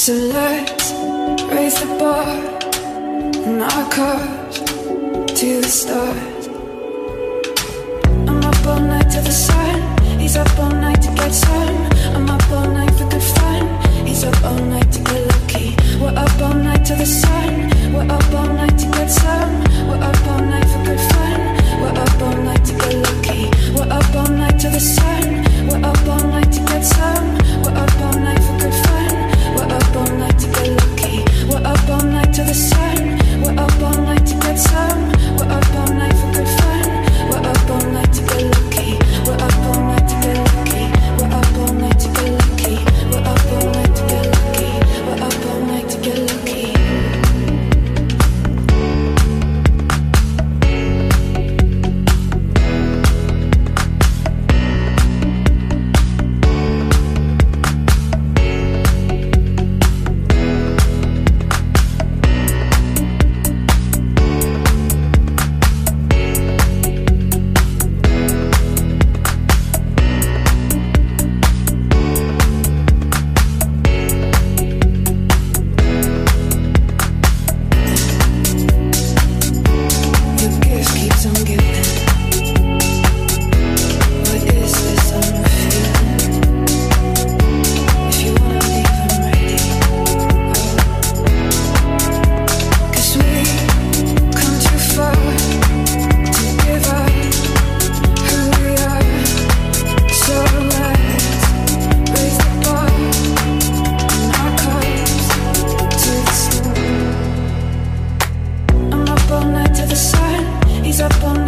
So let's raise the bar and our cups to the stars. I'm up all night to the sun. He's up all night to get some. I'm up all night for good fun. He's up all night to get lucky. We're up all night to the sun. We're up all night to get some. We're up all night for good fun. We're up all night to get lucky. We're up all night to the sun. We're up all night to get some. We're up all night for good fun. We're up all night to get lucky. We're up all night to the sun. We're up all night to get some. We're up all night for good fun. We're up all night to get lucky. We're up all night to get lucky. We're up all night to get lucky. We're up all night to get lucky. We're up all night to get lucky. He's up all night.